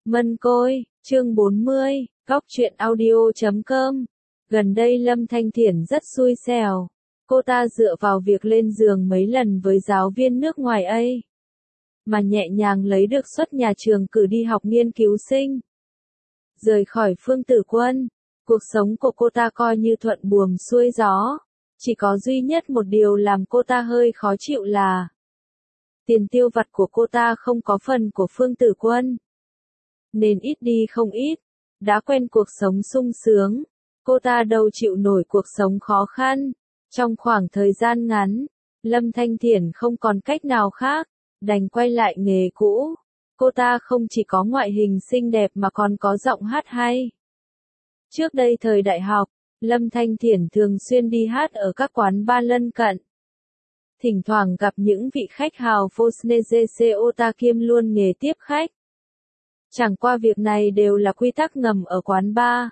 Mân Côi, chương 40, Góc truyện audio.com. Gần đây Lâm Thanh Thiển rất xui xẻo. Cô ta dựa vào việc lên giường mấy lần với giáo viên nước ngoài ấy, mà nhẹ nhàng lấy được suất nhà trường cử đi học nghiên cứu sinh. Rời khỏi Phương Tử Quân, cuộc sống của cô ta coi như thuận buồm xuôi gió. Chỉ có duy nhất một điều làm cô ta hơi khó chịu là tiền tiêu vặt của cô ta không có phần của Phương Tử Quân, nên ít đi không ít. Đã quen cuộc sống sung sướng, cô ta đâu chịu nổi cuộc sống khó khăn. Trong khoảng thời gian ngắn, Lâm Thanh Thiển không còn cách nào khác, đành quay lại nghề cũ. Cô ta không chỉ có ngoại hình xinh đẹp mà còn có giọng hát hay. Trước đây thời đại học, Lâm Thanh Thiển thường xuyên đi hát ở các quán bar lân cận. Thỉnh thoảng gặp những vị khách hào Vosneze Ota kiêm luôn nghề tiếp khách. Chẳng qua việc này đều là quy tắc ngầm ở quán bar.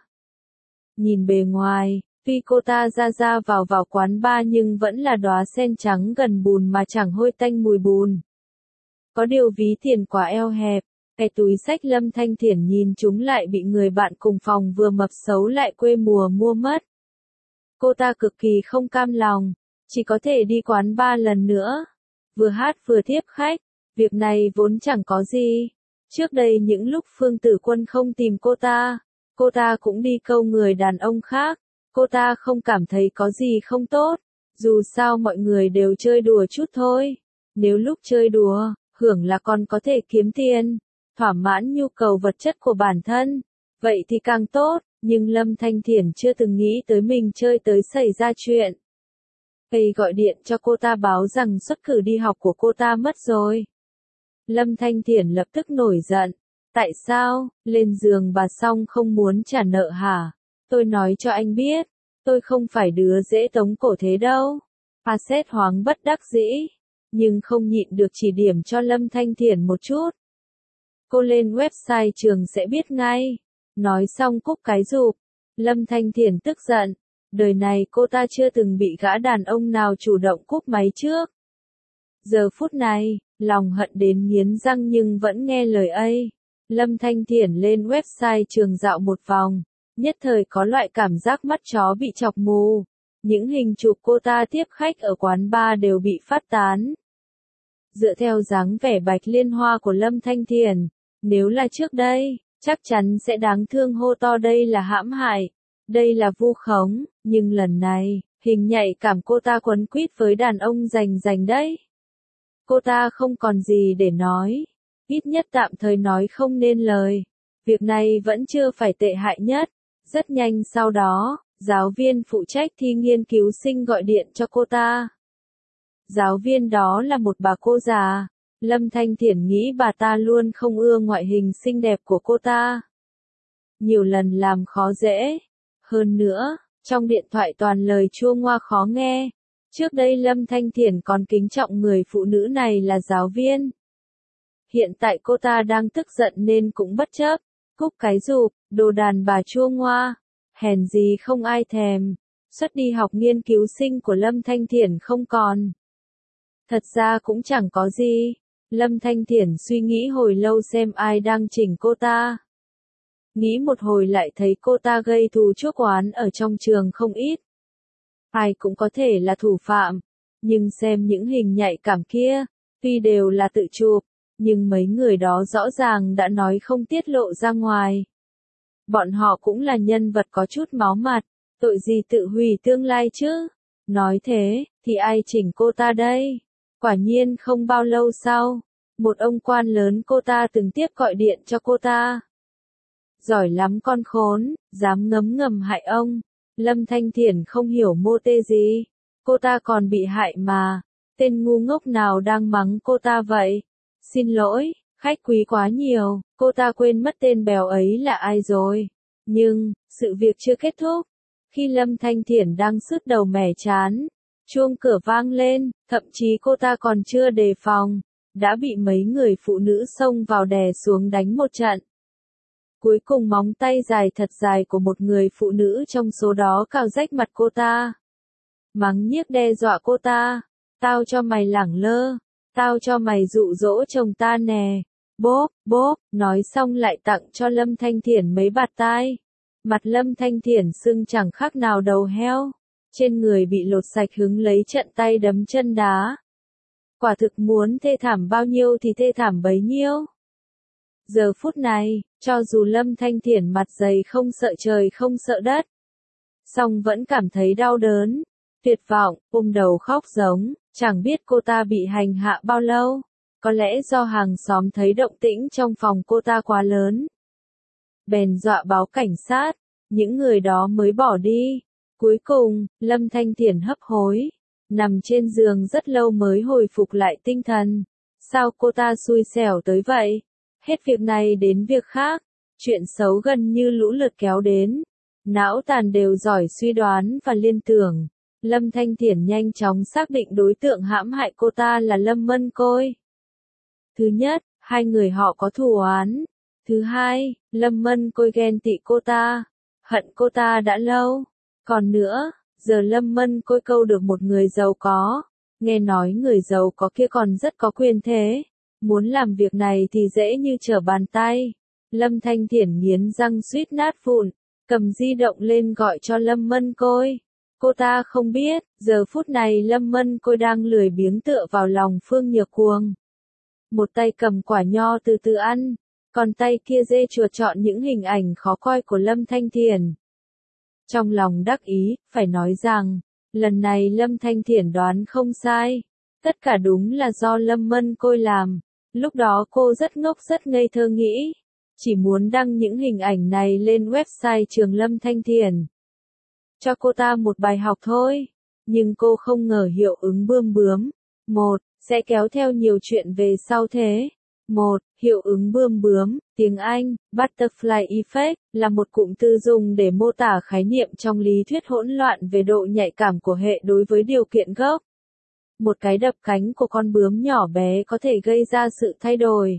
Nhìn bề ngoài, tuy cô ta ra vào quán bar nhưng vẫn là đóa sen trắng gần bùn mà chẳng hôi tanh mùi bùn. Có điều ví tiền quá eo hẹp, cái túi xách Lâm Thanh Thiển nhìn chúng lại bị người bạn cùng phòng vừa mập xấu lại quê mùa mua mất. Cô ta cực kỳ không cam lòng, chỉ có thể đi quán bar lần nữa, vừa hát vừa tiếp khách. Việc này vốn chẳng có gì. Trước đây những lúc Phương Tử Quân không tìm cô ta cũng đi câu người đàn ông khác. Cô ta không cảm thấy có gì không tốt, dù sao mọi người đều chơi đùa chút thôi. Nếu lúc chơi đùa, hưởng là còn có thể kiếm tiền, thỏa mãn nhu cầu vật chất của bản thân, vậy thì càng tốt. Nhưng Lâm Thanh Thiển chưa từng nghĩ tới mình chơi tới xảy ra chuyện. Thầy gọi điện cho cô ta báo rằng suất cử đi học của cô ta mất rồi. Lâm Thanh Thiển lập tức nổi giận. Tại sao, lên giường bà xong không muốn trả nợ hả? Tôi nói cho anh biết, tôi không phải đứa dễ tống cổ thế đâu. Aset Hoáng bất đắc dĩ, nhưng không nhịn được chỉ điểm cho Lâm Thanh Thiển một chút. Cô lên website trường sẽ biết ngay. Nói xong cúp cái rụp. Lâm Thanh Thiển tức giận. Đời này cô ta chưa từng bị gã đàn ông nào chủ động cúp máy trước. Giờ phút này, lòng hận đến nghiến răng nhưng vẫn nghe lời ấy. Lâm Thanh Thiển lên website trường dạo một vòng, nhất thời có loại cảm giác mắt chó bị chọc mù. Những hình chụp cô ta tiếp khách ở quán bar đều bị phát tán. Dựa theo dáng vẻ bạch liên hoa của Lâm Thanh Thiển, nếu là trước đây, chắc chắn sẽ đáng thương hô to đây là hãm hại, đây là vu khống. Nhưng lần này, hình nhạy cảm cô ta quấn quýt với đàn ông rành đấy. Cô ta không còn gì để nói, ít nhất tạm thời nói không nên lời. Việc này vẫn chưa phải tệ hại nhất. Rất nhanh sau đó, giáo viên phụ trách thi nghiên cứu sinh gọi điện cho cô ta. Giáo viên đó là một bà cô già. Lâm Thanh Thiển nghĩ bà ta luôn không ưa ngoại hình xinh đẹp của cô ta. Nhiều lần làm khó dễ. Hơn nữa, trong điện thoại toàn lời chua ngoa khó nghe. Trước đây Lâm Thanh Thiển còn kính trọng người phụ nữ này là giáo viên. Hiện tại cô ta đang tức giận nên cũng bất chấp. Cúp cái rụp, đồ đàn bà chua ngoa. Hèn gì không ai thèm. Suất đi học nghiên cứu sinh của Lâm Thanh Thiển không còn. Thật ra cũng chẳng có gì. Lâm Thanh Thiển suy nghĩ hồi lâu xem ai đang chỉnh cô ta. Nghĩ một hồi lại thấy cô ta gây thù chuốc oán ở trong trường không ít. Ai cũng có thể là thủ phạm. Nhưng xem những hình nhạy cảm kia, tuy đều là tự chụp, nhưng mấy người đó rõ ràng đã nói không tiết lộ ra ngoài. Bọn họ cũng là nhân vật có chút máu mặt, tội gì tự hủy tương lai chứ. Nói thế, thì ai chỉnh cô ta đây? Quả nhiên không bao lâu sau, một ông quan lớn cô ta từng tiếp gọi điện cho cô ta. Giỏi lắm con khốn, dám ngấm ngầm hại ông. Lâm Thanh Thiển không hiểu mô tê gì. Cô ta còn bị hại mà. Tên ngu ngốc nào đang mắng cô ta vậy? Xin lỗi, khách quý quá nhiều. Cô ta quên mất tên bèo ấy là ai rồi. Nhưng, sự việc chưa kết thúc. Khi Lâm Thanh Thiển đang sứt đầu mẻ chán, chuông cửa vang lên, thậm chí cô ta còn chưa đề phòng, đã bị mấy người phụ nữ xông vào đè xuống đánh một trận. Cuối cùng móng tay dài thật dài của một người phụ nữ trong số đó cào rách mặt cô ta. Mắng nhiếc đe dọa cô ta. Tao cho mày lẳng lơ. Tao cho mày dụ dỗ chồng ta nè. bốp, bốp, nói xong lại tặng cho Lâm Thanh Thiển mấy bạt tai. Mặt Lâm Thanh Thiển sưng chẳng khác nào đầu heo, trên người bị lột sạch hứng lấy trận tay đấm chân đá. Quả thực muốn thê thảm bao nhiêu thì thê thảm bấy nhiêu. Giờ phút này, cho dù Lâm Thanh Thiển mặt dày không sợ trời không sợ đất, song vẫn cảm thấy đau đớn, tuyệt vọng, ôm đầu khóc giống, chẳng biết cô ta bị hành hạ bao lâu, có lẽ do hàng xóm thấy động tĩnh trong phòng cô ta quá lớn. Bèn dọa báo cảnh sát, những người đó mới bỏ đi. Cuối cùng, Lâm Thanh Thiển hấp hối, nằm trên giường rất lâu mới hồi phục lại tinh thần. Sao cô ta xui xẻo tới vậy? Hết việc này đến việc khác, chuyện xấu gần như lũ lượt kéo đến. Não tàn đều giỏi suy đoán và liên tưởng. Lâm Thanh Thiển nhanh chóng xác định đối tượng hãm hại cô ta là Lâm Mân Côi. Thứ nhất, hai người họ có thù oán. Thứ hai, Lâm Mân Côi ghen tị cô ta, hận cô ta đã lâu. Còn nữa, giờ Lâm Mân Côi câu được một người giàu có, nghe nói người giàu có kia còn rất có quyền thế, muốn làm việc này thì dễ như trở bàn tay. Lâm Thanh Thiển nghiến răng suýt nát vụn, cầm di động lên gọi cho Lâm Mân Côi. Cô ta không biết, giờ phút này Lâm Mân Côi đang lười biếng tựa vào lòng Phương Nhược Cuồng. Một tay cầm quả nho từ từ ăn, còn tay kia dê chuột chọn những hình ảnh khó coi của Lâm Thanh Thiển. Trong lòng đắc ý, phải nói rằng, lần này Lâm Thanh Thiển đoán không sai. Tất cả đúng là do Lâm Mân Côi làm. Lúc đó cô rất ngốc rất ngây thơ nghĩ, chỉ muốn đăng những hình ảnh này lên website trường Lâm Thanh Thiển. Cho cô ta một bài học thôi. Nhưng cô không ngờ hiệu ứng bươm bướm. Sẽ kéo theo nhiều chuyện về sau thế. Hiệu ứng bươm bướm, tiếng Anh, Butterfly Effect, là một cụm từ dùng để mô tả khái niệm trong lý thuyết hỗn loạn về độ nhạy cảm của hệ đối với điều kiện gốc. Một cái đập cánh của con bướm nhỏ bé có thể gây ra sự thay đổi,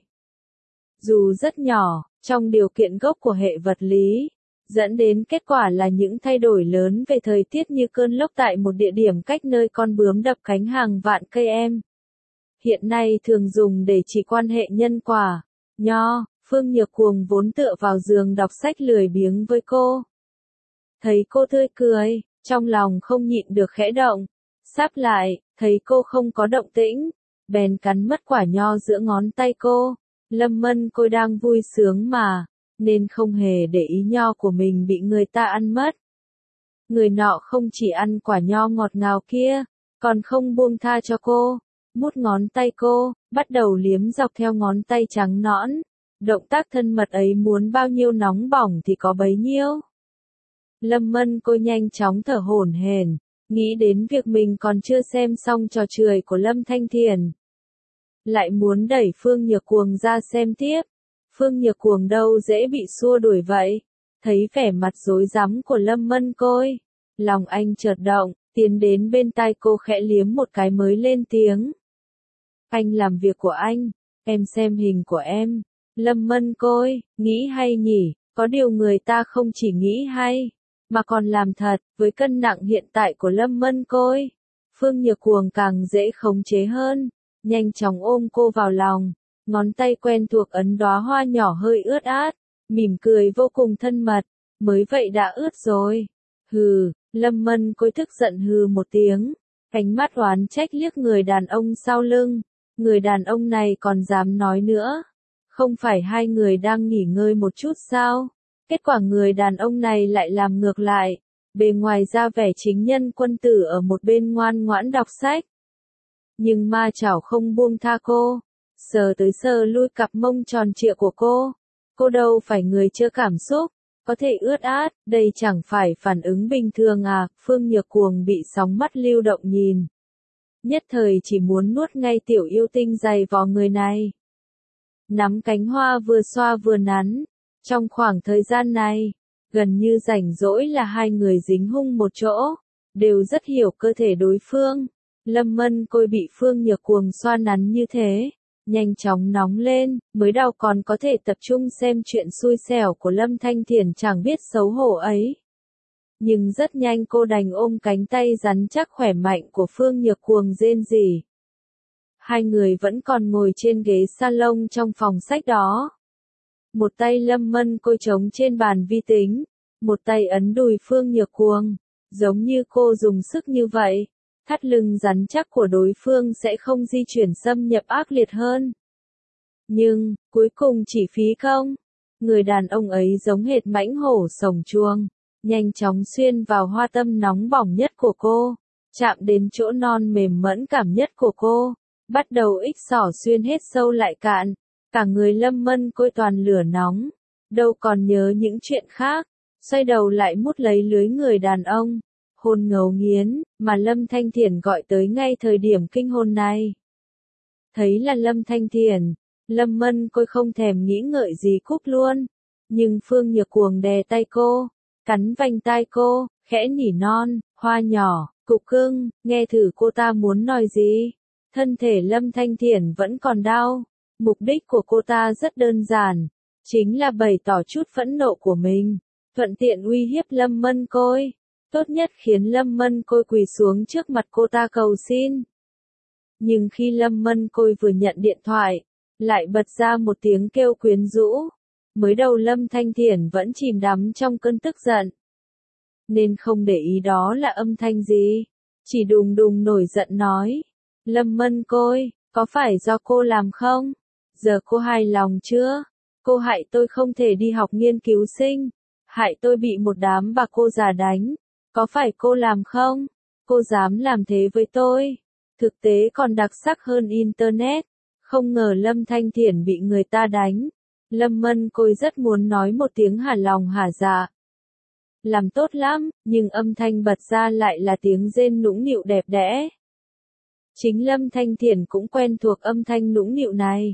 dù rất nhỏ, trong điều kiện gốc của hệ vật lý, dẫn đến kết quả là những thay đổi lớn về thời tiết như cơn lốc tại một địa điểm cách nơi con bướm đập cánh hàng vạn cây em. Hiện nay thường dùng để chỉ quan hệ nhân quả. Phương Nhược Cuồng vốn tựa vào giường đọc sách lười biếng với cô. Thấy cô tươi cười, trong lòng không nhịn được khẽ động. Sáp lại, thấy cô không có động tĩnh, bèn cắn mất quả nho giữa ngón tay cô. Lâm Mân Côi đang vui sướng mà, nên không hề để ý nho của mình bị người ta ăn mất. Người nọ không chỉ ăn quả nho ngọt ngào kia, còn không buông tha cho cô. Mút ngón tay cô, bắt đầu liếm dọc theo ngón tay trắng nõn. Động tác thân mật ấy muốn bao nhiêu nóng bỏng thì có bấy nhiêu. Lâm Mân Côi nhanh chóng thở hổn hển, nghĩ đến việc mình còn chưa xem xong trò cười của Lâm Thanh Thiển. Lại muốn đẩy Phương Nhược Cuồng ra xem tiếp. Phương Nhược Cuồng đâu dễ bị xua đuổi vậy. Thấy vẻ mặt rối rắm của Lâm Mân Côi, lòng anh chợt động, tiến đến bên tai cô khẽ liếm một cái mới lên tiếng. Anh làm việc của anh, em xem hình của em. Lâm Mân Côi, nghĩ hay nhỉ, có điều người ta không chỉ nghĩ hay, mà còn làm thật. Với cân nặng hiện tại của Lâm Mân Côi, Phương Nhược Cuồng càng dễ khống chế hơn, nhanh chóng ôm cô vào lòng, ngón tay quen thuộc ấn đóa hoa nhỏ hơi ướt át, mỉm cười vô cùng thân mật. Mới vậy đã ướt rồi. Hừ, Lâm Mân Côi tức giận hừ một tiếng, ánh mắt oán trách liếc người đàn ông sau lưng. Người đàn ông này còn dám nói nữa. Không phải hai người đang nghỉ ngơi một chút sao? Kết quả người đàn ông này lại làm ngược lại. Bề ngoài ra vẻ chính nhân quân tử ở một bên ngoan ngoãn đọc sách. Nhưng ma chảo không buông tha cô. Sờ tới sờ lui cặp mông tròn trịa của cô. Cô đâu phải người chưa cảm xúc. Có thể ướt át, đây chẳng phải phản ứng bình thường à? Phương Nhược Cuồng bị sóng mắt lưu động nhìn. Nhất thời chỉ muốn nuốt ngay tiểu yêu tinh dày vò người này. Nắm cánh hoa vừa xoa vừa nắn. Trong khoảng thời gian này, gần như rảnh rỗi là hai người dính hung một chỗ, đều rất hiểu cơ thể đối phương. Lâm Mân Côi bị Phương Nhược Cuồng xoa nắn như thế, nhanh chóng nóng lên, mới đầu còn có thể tập trung xem chuyện xui xẻo của Lâm Thanh Thiển chẳng biết xấu hổ ấy. Nhưng rất nhanh cô đành ôm cánh tay rắn chắc khỏe mạnh của Phương Nhược Cuồng rên rỉ. Hai người vẫn còn ngồi trên ghế salon trong phòng sách đó. Một tay Lâm Mân Côi trống trên bàn vi tính, một tay ấn đùi Phương Nhược Cuồng, giống như cô dùng sức như vậy, thắt lưng rắn chắc của đối phương sẽ không di chuyển xâm nhập ác liệt hơn. Nhưng, cuối cùng chỉ phí công. Người đàn ông ấy giống hệt mãnh hổ sổng chuồng, nhanh chóng xuyên vào hoa tâm nóng bỏng nhất của cô, chạm đến chỗ non mềm mẫn cảm nhất của cô, bắt đầu ích xỏ xuyên hết sâu lại cạn, cả người Lâm Mân Côi toàn lửa nóng, đâu còn nhớ những chuyện khác, xoay đầu lại mút lấy lưới người đàn ông, hôn ngấu nghiến, mà Lâm Thanh Thiển gọi tới ngay thời điểm kinh hồn này. Thấy là Lâm Thanh Thiển, Lâm Mân Côi không thèm nghĩ ngợi gì cúp luôn, nhưng Phương Nhược Cuồng đè tay cô, cắn vành tai cô, khẽ nỉ non, hoa nhỏ, cục cưng, nghe thử cô ta muốn nói gì. Thân thể Lâm Thanh Thiển vẫn còn đau, mục đích của cô ta rất đơn giản, chính là bày tỏ chút phẫn nộ của mình, thuận tiện uy hiếp Lâm Mân Côi, tốt nhất khiến Lâm Mân Côi quỳ xuống trước mặt cô ta cầu xin. Nhưng khi Lâm Mân Côi vừa nhận điện thoại, lại bật ra một tiếng kêu quyến rũ. Mới đầu Lâm Thanh Thiển vẫn chìm đắm trong cơn tức giận, nên không để ý đó là âm thanh gì, chỉ đùng đùng nổi giận nói. Lâm Mân Côi, có phải do cô làm không? Giờ cô hài lòng chưa? Cô hại tôi không thể đi học nghiên cứu sinh, hại tôi bị một đám bà cô già đánh, có phải cô làm không? Cô dám làm thế với tôi? Thực tế còn đặc sắc hơn Internet. Không ngờ Lâm Thanh Thiển bị người ta đánh. Lâm Mân Côi rất muốn nói một tiếng hả lòng hả dạ. Làm tốt lắm, nhưng âm thanh bật ra lại là tiếng rên nũng nịu đẹp đẽ. Chính Lâm Thanh Thiển cũng quen thuộc âm thanh nũng nịu này.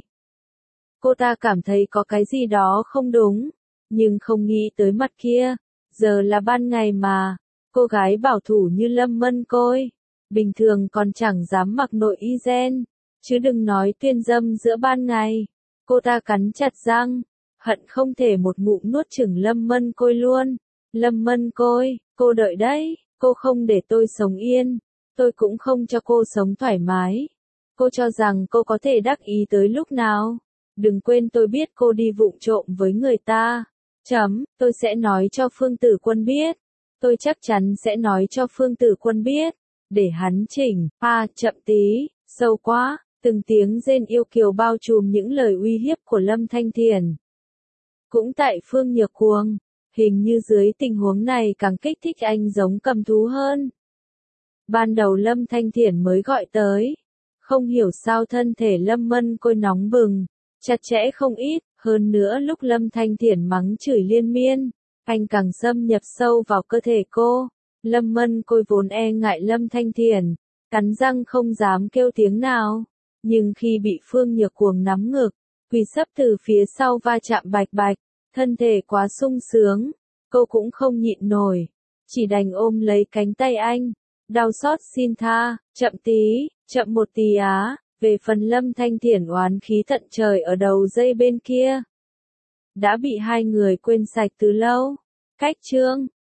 Cô ta cảm thấy có cái gì đó không đúng, nhưng không nghĩ tới mặt kia. Giờ là ban ngày mà, cô gái bảo thủ như Lâm Mân Côi, bình thường còn chẳng dám mặc nội y gen, chứ đừng nói tuyên dâm giữa ban ngày. Cô ta cắn chặt răng, hận không thể một ngụm nuốt chửng Lâm Mân Côi luôn. Lâm Mân Côi, cô đợi đấy, cô không để tôi sống yên, tôi cũng không cho cô sống thoải mái. Cô cho rằng cô có thể đắc ý tới lúc nào? Đừng quên tôi biết cô đi vụng trộm với người ta. Tôi sẽ nói cho Phương Tử Quân biết. Tôi chắc chắn sẽ nói cho Phương Tử Quân biết. Để hắn chỉnh, chậm tí, sâu quá. Từng tiếng rên yêu kiều bao trùm những lời uy hiếp của Lâm Thanh Thiển. Cũng tại Phương Nhược Cuồng, hình như dưới tình huống này càng kích thích anh giống cầm thú hơn. Ban đầu Lâm Thanh Thiển mới gọi tới, không hiểu sao thân thể Lâm Mân Côi nóng bừng, chặt chẽ không ít, hơn nữa lúc Lâm Thanh Thiển mắng chửi liên miên, anh càng xâm nhập sâu vào cơ thể cô. Lâm Mân Côi vốn e ngại Lâm Thanh Thiển, cắn răng không dám kêu tiếng nào. Nhưng khi bị Phương Nhược Cuồng nắm ngực, quỳ sấp từ phía sau va chạm bạch bạch, thân thể quá sung sướng, cô cũng không nhịn nổi, chỉ đành ôm lấy cánh tay anh, đau xót xin tha, chậm tí, chậm một tí á. Về phần Lâm Thanh Thiển oán khí tận trời ở đầu dây bên kia, đã bị hai người quên sạch từ lâu. Cách chương